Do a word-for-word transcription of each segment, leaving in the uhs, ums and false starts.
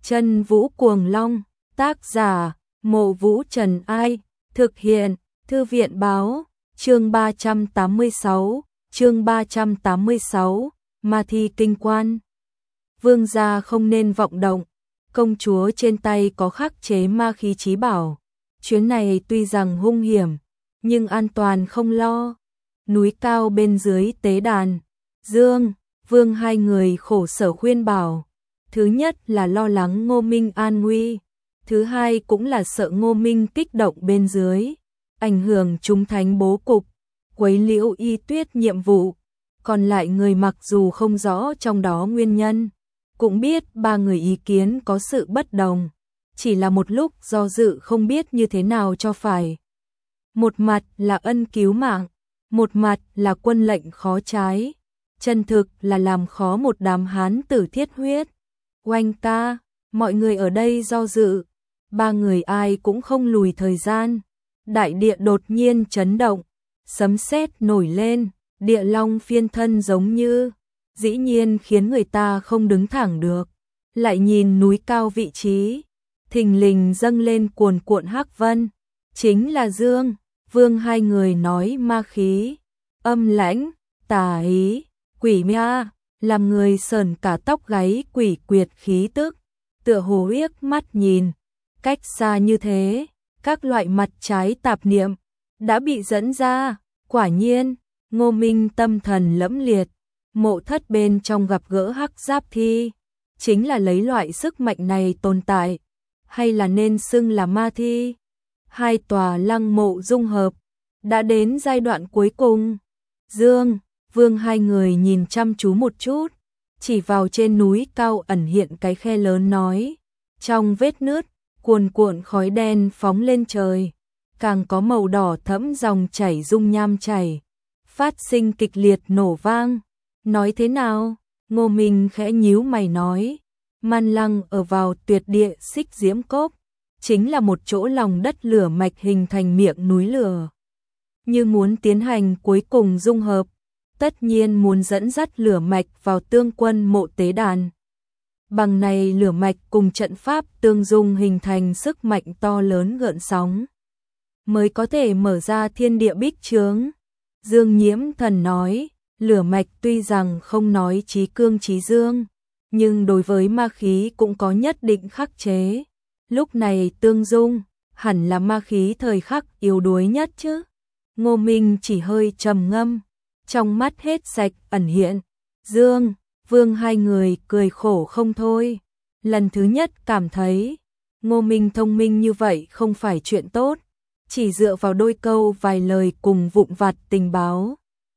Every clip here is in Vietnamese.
Chân Vũ Cuồng Long, tác giả, Mộ Vũ Trần Ai, thực hiện, Thư viện Báo, chương ba trăm tám mươi sáu, chương ba trăm tám mươi sáu, Ma Thi Kinh Quan. Vương gia không nên vọng động, công chúa trên tay có khắc chế ma khí chí bảo. Chuyến này tuy rằng hung hiểm, nhưng an toàn không lo. Núi cao bên dưới tế đàn, Dương, Vương hai người khổ sở khuyên bảo. Thứ nhất là lo lắng Ngô Minh an nguy, thứ hai cũng là sợ Ngô Minh kích động bên dưới, ảnh hưởng chúng thánh bố cục, quấy nhiễu Y Tuyết nhiệm vụ. Còn lại người mặc dù không rõ trong đó nguyên nhân, cũng biết ba người ý kiến có sự bất đồng, chỉ là một lúc do dự không biết như thế nào cho phải. Một mặt là ân cứu mạng, một mặt là quân lệnh khó trái, chân thực là làm khó một đám hán tử thiết huyết. Oanh ca, mọi người ở đây do dự, ba người ai cũng không lùi thời gian. Đại địa đột nhiên chấn động, sấm sét nổi lên, địa long phiên thân giống như, dĩ nhiên khiến người ta không đứng thẳng được. Lại nhìn núi cao vị trí, thình lình dâng lên cuồn cuộn hắc vân, chính là Dương, Vương hai người nói ma khí, âm lãnh, tà ý, quỷ ma, làm người sờn cả tóc gáy quỷ quyệt khí tức, tựa hồ liếc mắt nhìn, cách xa như thế, các loại mặt trái tạp niệm đã bị dẫn ra. Quả nhiên, Ngô Minh tâm thần lẫm liệt, mộ thất bên trong gặp gỡ hắc giáp thi, chính là lấy loại sức mạnh này tồn tại, hay là nên xưng là ma thi. Hai tòa lăng mộ dung hợp, đã đến giai đoạn cuối cùng. Dương, Vương hai người nhìn chăm chú một chút, chỉ vào trên núi cao ẩn hiện cái khe lớn nói, trong vết nứt, cuồn cuộn khói đen phóng lên trời, càng có màu đỏ thẫm dòng chảy dung nham chảy, phát sinh kịch liệt nổ vang. Nói thế nào? Ngô Minh khẽ nhíu mày nói, Man Lăng ở vào tuyệt địa Xích Diễm Cốc, chính là một chỗ lòng đất lửa mạch hình thành miệng núi lửa. Như muốn tiến hành cuối cùng dung hợp, tất nhiên muốn dẫn dắt lửa mạch vào tương quân mộ tế đàn. Bằng này lửa mạch cùng trận pháp tương dung hình thành sức mạnh to lớn gợn sóng, mới có thể mở ra thiên địa bích chướng. Dương Nhiễm Thần nói, lửa mạch tuy rằng không nói chí cương chí dương, nhưng đối với ma khí cũng có nhất định khắc chế. Lúc này tương dung, hẳn là ma khí thời khắc yếu đuối nhất chứ. Ngô Minh chỉ hơi trầm ngâm, trong mắt hết sạch ẩn hiện. Dương, Vương hai người cười khổ không thôi. Lần thứ nhất cảm thấy, Ngô Minh thông minh như vậy không phải chuyện tốt. Chỉ dựa vào đôi câu vài lời cùng vụn vặt tình báo,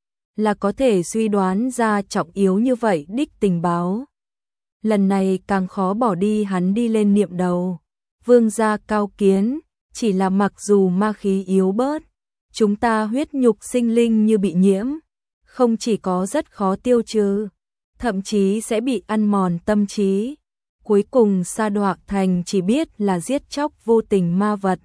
là có thể suy đoán ra trọng yếu như vậy đích tình báo. Lần này càng khó bỏ đi hắn đi lên niệm đầu. Vương gia cao kiến, chỉ là mặc dù ma khí yếu bớt, chúng ta huyết nhục sinh linh như bị nhiễm, không chỉ có rất khó tiêu trừ, thậm chí sẽ bị ăn mòn tâm trí. Cuối cùng sa đọa thành chỉ biết là giết chóc vô tình ma vật.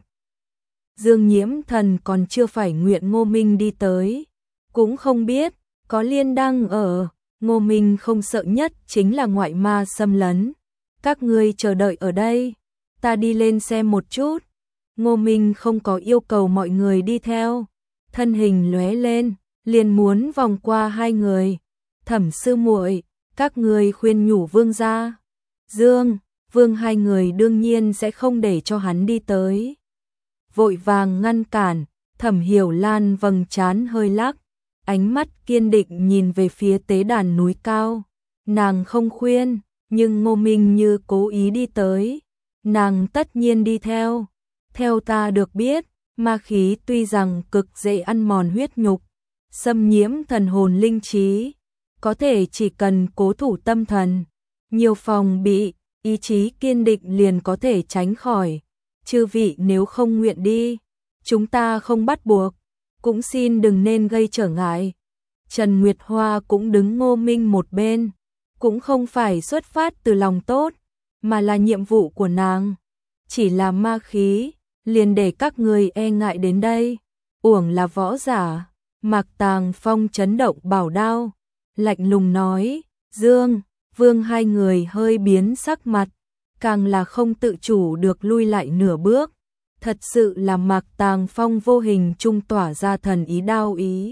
Dương Nhiễm Thần còn chưa phải nguyện Ngô Minh đi tới, cũng không biết, có Liên Đăng ở, Ngô Minh không sợ nhất chính là ngoại ma xâm lấn. Các ngươi chờ đợi ở đây, ta đi lên xem một chút. Ngô Minh không có yêu cầu mọi người đi theo, thân hình lóe lên, liền muốn vòng qua hai người. Thẩm sư muội, các ngươi khuyên nhủ Vương gia. Dương, Vương hai người đương nhiên sẽ không để cho hắn đi tới, vội vàng ngăn cản. Thẩm Hiểu Lan vầng trán hơi lắc, ánh mắt kiên định nhìn về phía tế đàn núi cao. Nàng không khuyên, nhưng Ngô Minh như cố ý đi tới, nàng tất nhiên đi theo. Theo ta được biết, ma khí tuy rằng cực dễ ăn mòn huyết nhục, xâm nhiễm thần hồn linh trí, có thể chỉ cần cố thủ tâm thần, nhiều phòng bị, ý chí kiên định liền có thể tránh khỏi. Chư vị nếu không nguyện đi, chúng ta không bắt buộc, cũng xin đừng nên gây trở ngại. Trần Nguyệt Hoa cũng đứng Ngô Minh một bên, cũng không phải xuất phát từ lòng tốt, mà là nhiệm vụ của nàng. Chỉ là ma khí, liền để các người e ngại đến đây, uổng là võ giả. Mạc Tàng Phong chấn động bảo đao, lạnh lùng nói, Dương, Vương hai người hơi biến sắc mặt, càng là không tự chủ được lui lại nửa bước. Thật sự là Mạc Tàng Phong vô hình trung tỏa ra thần ý đao ý.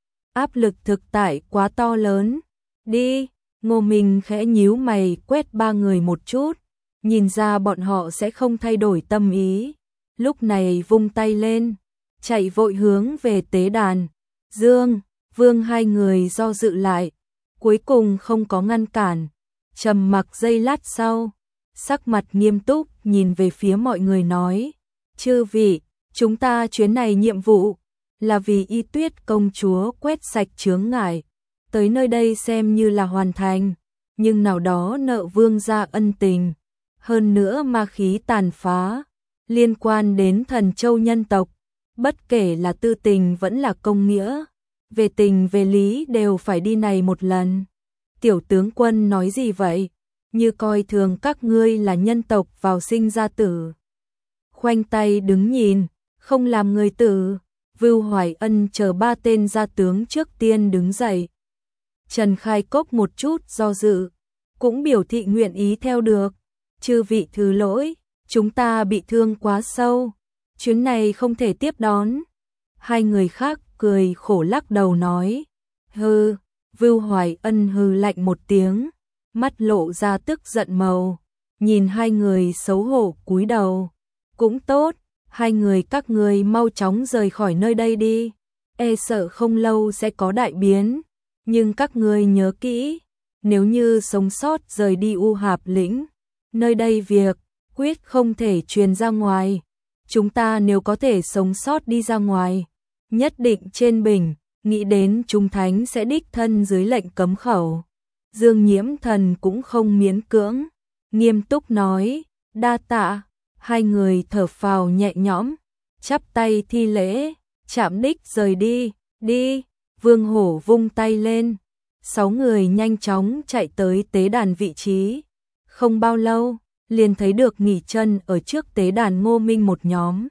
Áp lực thực tại quá to lớn. Đi, Ngô Minh khẽ nhíu mày quét ba người một chút, nhìn ra bọn họ sẽ không thay đổi tâm ý. Lúc này vung tay lên, chạy vội hướng về tế đàn. Dương, Vương hai người do dự lại, cuối cùng không có ngăn cản. Trầm mặc giây lát sau, sắc mặt nghiêm túc nhìn về phía mọi người nói: chư vị, chúng ta chuyến này nhiệm vụ là vì Y Tuyết công chúa quét sạch chướng ngại, tới nơi đây xem như là hoàn thành, nhưng nào đó nợ Vương gia ân tình, hơn nữa ma khí tàn phá liên quan đến Thần Châu nhân tộc, bất kể là tư tình vẫn là công nghĩa, về tình về lý đều phải đi này một lần. Tiểu tướng quân nói gì vậy? Như coi thường các ngươi là nhân tộc vào sinh ra tử. Khoanh tay đứng nhìn, không làm người tử. Vưu Hoài Ân chờ ba tên gia tướng trước tiên đứng dậy. Trần Khai Cốc một chút do dự, cũng biểu thị nguyện ý theo được. Chư vị thứ lỗi, chúng ta bị thương quá sâu, chuyến này không thể tiếp đón. Hai người khác cười khổ lắc đầu nói: hừ. Vưu Hoài Ân hừ lạnh một tiếng, mắt lộ ra tức giận màu, nhìn hai người xấu hổ cúi đầu. Cũng tốt, hai người các ngươi mau chóng rời khỏi nơi đây đi, e sợ không lâu sẽ có đại biến, nhưng các ngươi nhớ kỹ, nếu như sống sót rời đi U Hạp lĩnh, nơi đây việc quyết không thể truyền ra ngoài. Chúng ta nếu có thể sống sót đi ra ngoài, nhất định trên bình, nghĩ đến Trung Thánh sẽ đích thân dưới lệnh cấm khẩu. Dương Nhiễm Thần cũng không miễn cưỡng, nghiêm túc nói: đa tạ. Hai người thở phào nhẹ nhõm, chắp tay thi lễ, chạm đích rời đi. Đi. Vương Hổ vung tay lên, sáu người nhanh chóng chạy tới tế đàn vị trí. Không bao lâu, liền thấy được nghỉ chân ở trước tế đàn Ngô Minh một nhóm.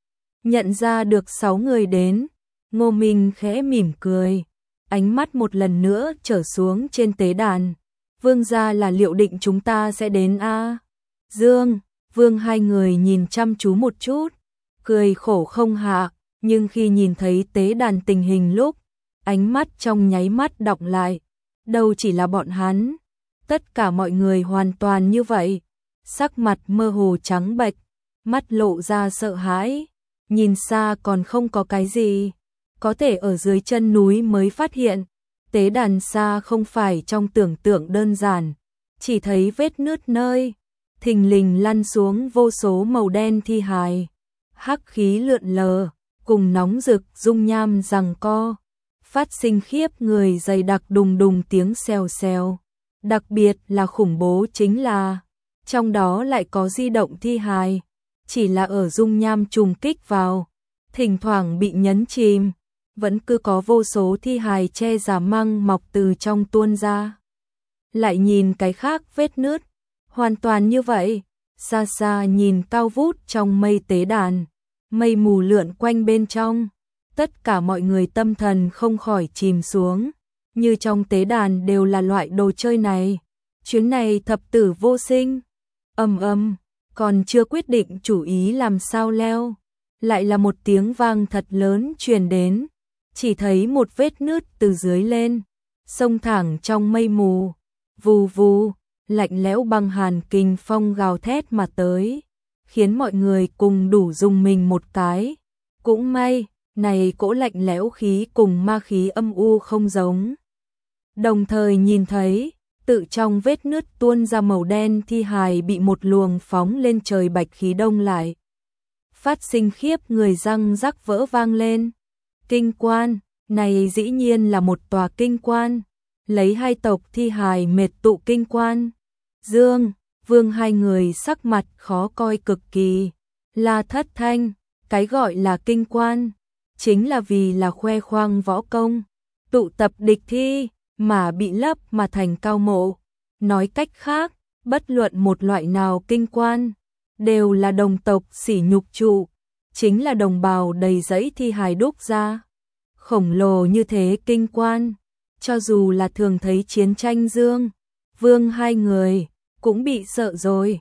Nhận ra được sáu người đến, Ngô Minh khẽ mỉm cười, ánh mắt một lần nữa trở xuống trên tế đàn. Vương gia là liệu định chúng ta sẽ đến a? À? Dương, Vương hai người nhìn chăm chú một chút, cười khổ không hạ, nhưng khi nhìn thấy tế đàn tình hình lúc, ánh mắt trong nháy mắt đọng lại. Đâu chỉ là bọn hắn, tất cả mọi người hoàn toàn như vậy, sắc mặt mơ hồ trắng bệch, mắt lộ ra sợ hãi, nhìn xa còn không có cái gì, có thể ở dưới chân núi mới phát hiện, tế đàn xa không phải trong tưởng tượng đơn giản, chỉ thấy vết nứt nơi, thình lình lăn xuống vô số màu đen thi hài, hắc khí lượn lờ, cùng nóng rực dung nham giằng co, phát sinh khiếp người dày đặc đùng đùng tiếng xèo xèo. Đặc biệt là khủng bố chính là, trong đó lại có di động thi hài, chỉ là ở dung nham trùng kích vào, thỉnh thoảng bị nhấn chìm, vẫn cứ có vô số thi hài che giả măng mọc từ trong tuôn ra. Lại nhìn cái khác vết nứt, hoàn toàn như vậy, xa xa nhìn cao vút trong mây tế đàn, mây mù lượn quanh bên trong, tất cả mọi người tâm thần không khỏi chìm xuống, như trong tế đàn đều là loại đồ chơi này, chuyến này thập tử vô sinh. Ầm ầm, còn chưa quyết định chủ ý làm sao leo, lại là một tiếng vang thật lớn truyền đến, chỉ thấy một vết nứt từ dưới lên, xông thẳng trong mây mù, vù vù, lạnh lẽo băng hàn kình phong gào thét mà tới, khiến mọi người cùng đủ dùng mình một cái. Cũng may, này cỗ lạnh lẽo khí cùng ma khí âm u không giống. Đồng thời nhìn thấy, tự trong vết nứt tuôn ra màu đen thi hài bị một luồng phóng lên trời bạch khí đông lại. Phát sinh khiếp người răng rắc vỡ vang lên. Kinh quan, này dĩ nhiên là một tòa kinh quan, lấy hai tộc thi hài mệt tụ kinh quan. Dương, Vương hai người sắc mặt khó coi cực kỳ, là thất thanh, cái gọi là kinh quan, chính là vì là khoe khoang võ công, tụ tập địch thi, mà bị lấp mà thành cao mộ. Nói cách khác, bất luận một loại nào kinh quan, đều là đồng tộc sỉ nhục trụ, chính là đồng bào đầy dẫy thi hài đúc ra. Khổng lồ như thế kinh quan, cho dù là thường thấy chiến tranh Dương, Vương hai người, cũng bị sợ rồi,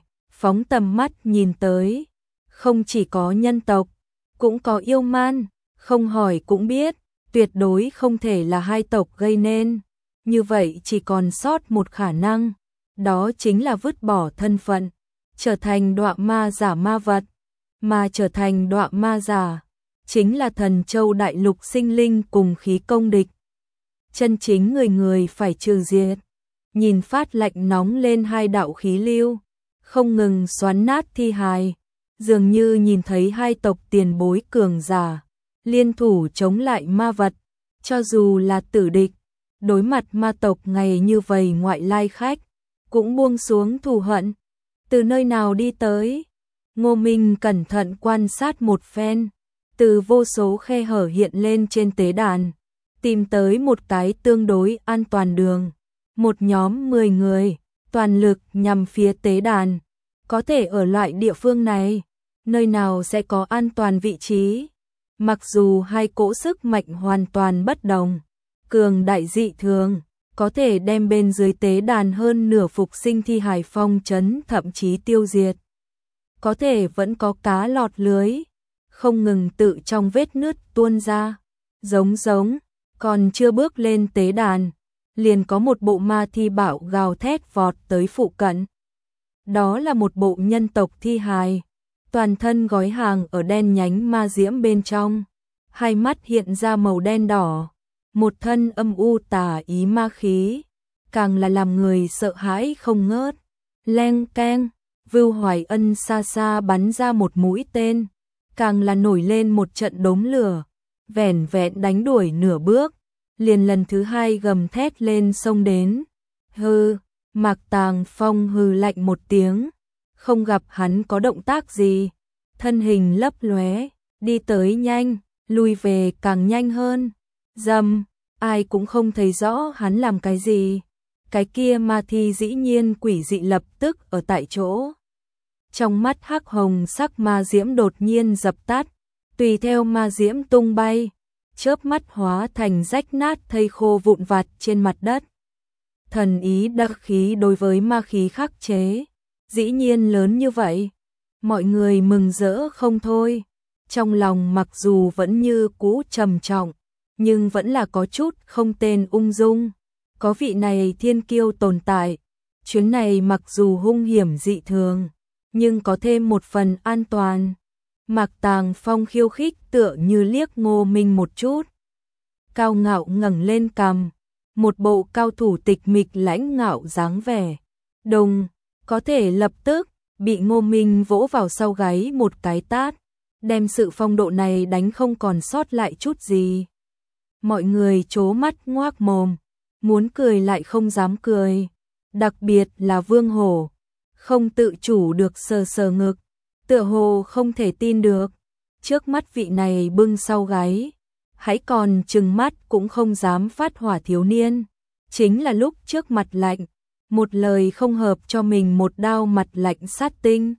phóng tầm mắt nhìn tới, không chỉ có nhân tộc, cũng có yêu man, không hỏi cũng biết, tuyệt đối không thể là hai tộc gây nên. Như vậy chỉ còn sót một khả năng, đó chính là vứt bỏ thân phận, trở thành đọa ma giả ma vật, mà trở thành đọa ma giả, chính là Thần Châu đại lục sinh linh cùng khí công địch. Chân chính người người phải trừ diệt. Nhìn phát lạnh nóng lên hai đạo khí lưu, không ngừng xoắn nát thi hài, dường như nhìn thấy hai tộc tiền bối cường giả, liên thủ chống lại ma vật, cho dù là tử địch, đối mặt ma tộc ngày như vậy ngoại lai khách, cũng buông xuống thù hận. Từ nơi nào đi tới? Ngô Minh cẩn thận quan sát một phen, từ vô số khe hở hiện lên trên tế đàn, tìm tới một cái tương đối an toàn đường. Một nhóm mười người, toàn lực nhằm phía tế đàn, có thể ở loại địa phương này, nơi nào sẽ có an toàn vị trí. Mặc dù hai cỗ sức mạnh hoàn toàn bất đồng, cường đại dị thường, có thể đem bên dưới tế đàn hơn nửa phục sinh thi hài phong trấn thậm chí tiêu diệt. Có thể vẫn có cá lọt lưới, không ngừng tự trong vết nứt tuôn ra, giống giống, còn chưa bước lên tế đàn, liền có một bộ ma thi bạo gào thét vọt tới phụ cận. Đó là một bộ nhân tộc thi hài, toàn thân gói hàng ở đen nhánh ma diễm bên trong, hai mắt hiện ra màu đen đỏ, một thân âm u tà ý ma khí, càng là làm người sợ hãi không ngớt. Leng keng, Vưu Hoài Ân xa xa bắn ra một mũi tên, càng là nổi lên một trận đốm lửa, vẻn vẹn đánh đuổi nửa bước, liền lần thứ hai gầm thét lên xông đến. Hừ, Mạc Tàng Phong hừ lạnh một tiếng, không gặp hắn có động tác gì, thân hình lấp lóe, đi tới nhanh, lui về càng nhanh hơn. Dầm, ai cũng không thấy rõ hắn làm cái gì. Cái kia ma thi dĩ nhiên quỷ dị lập tức ở tại chỗ. Trong mắt hắc hồng sắc ma diễm đột nhiên dập tắt, tùy theo ma diễm tung bay, chớp mắt hóa thành rách nát thây khô vụn vặt trên mặt đất. Thần ý đặc khí đối với ma khí khắc chế, dĩ nhiên lớn như vậy. Mọi người mừng rỡ không thôi, trong lòng mặc dù vẫn như cũ trầm trọng, nhưng vẫn là có chút không tên ung dung. Có vị này thiên kiêu tồn tại, chuyến này mặc dù hung hiểm dị thường, nhưng có thêm một phần an toàn. Mạc Tàng Phong khiêu khích tựa như liếc Ngô Minh một chút, cao ngạo ngẩng lên cằm, một bộ cao thủ tịch mịch lãnh ngạo dáng vẻ. Đồng, có thể lập tức bị Ngô Minh vỗ vào sau gáy một cái tát, đem sự phong độ này đánh không còn sót lại chút gì. Mọi người trố mắt ngoác mồm, muốn cười lại không dám cười, đặc biệt là Vương Hổ, không tự chủ được sờ sờ ngực, tựa hồ không thể tin được, trước mắt vị này bưng sau gáy, hãy còn trừng mắt cũng không dám phát hỏa thiếu niên, chính là lúc trước mặt lạnh, một lời không hợp cho mình một đao mặt lạnh sát tinh.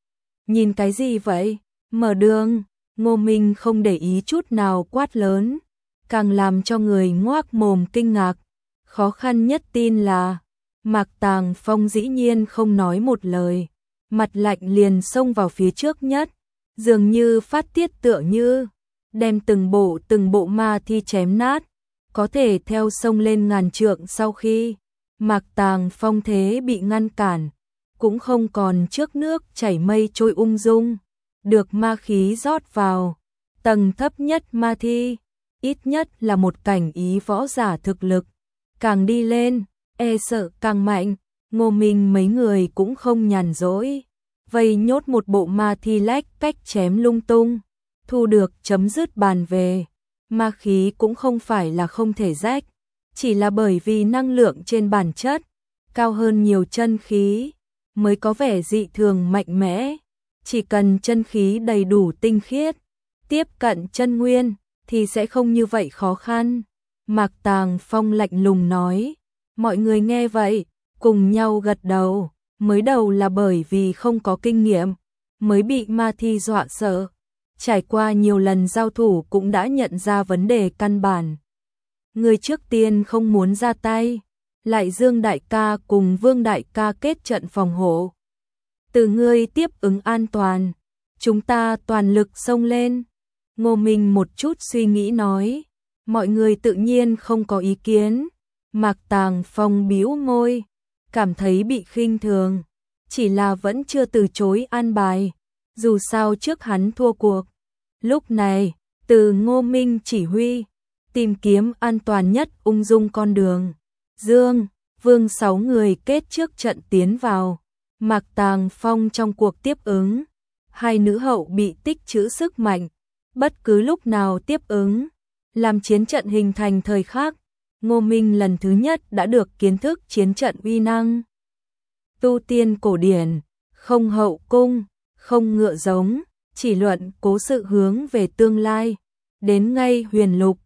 Nhìn cái gì vậy? Mở đường. Ngô Minh không để ý chút nào quát lớn, càng làm cho người ngoác mồm kinh ngạc. Khó khăn nhất tin là Mạc Tàng Phong dĩ nhiên không nói một lời, mặt lạnh liền xông vào phía trước nhất, dường như phát tiết tựa như đem từng bộ từng bộ ma thi chém nát, có thể theo sông lên ngàn trượng. Sau khi Mạc Tàng Phong thế bị ngăn cản, cũng không còn trước nước chảy mây trôi ung dung, được ma khí rót vào, tầng thấp nhất ma thi, ít nhất là một cảnh ý võ giả thực lực, càng đi lên, e sợ càng mạnh. Ngô Minh mấy người cũng không nhàn rỗi, vây nhốt một bộ ma thi lách cách chém lung tung, thu được chấm dứt bàn về. Ma khí cũng không phải là không thể rách, chỉ là bởi vì năng lượng trên bản chất cao hơn nhiều chân khí, mới có vẻ dị thường mạnh mẽ. Chỉ cần chân khí đầy đủ tinh khiết, tiếp cận chân nguyên, thì sẽ không như vậy khó khăn. Mạc Tàng Phong lạnh lùng nói, mọi người nghe vậy, cùng nhau gật đầu, mới đầu là bởi vì không có kinh nghiệm, mới bị ma thi dọa sợ. Trải qua nhiều lần giao thủ cũng đã nhận ra vấn đề căn bản. Người trước tiên không muốn ra tay, lại Dương đại ca cùng Vương đại ca kết trận phòng hộ. từ ngươi tiếp ứng an toàn, chúng ta toàn lực xông lên. Ngô Minh một chút suy nghĩ nói, mọi người tự nhiên không có ý kiến. Mạc Tàng Phong bĩu môi, cảm thấy bị khinh thường, chỉ là vẫn chưa từ chối an bài, dù sao trước hắn thua cuộc. Lúc này, từ Ngô Minh chỉ huy, tìm kiếm an toàn nhất ung dung con đường. Dương, Vương sáu người kết trước trận tiến vào, Mạc Tàng Phong trong cuộc tiếp ứng. Hai nữ hậu bị tích trữ sức mạnh, bất cứ lúc nào tiếp ứng, làm chiến trận hình thành thời khắc. Ngô Minh lần thứ nhất đã được kiến thức chiến trận uy năng. Tu tiên cổ điển, không hậu cung, không ngựa giống, chỉ luận cố sự hướng về tương lai. Đến ngay huyền lục,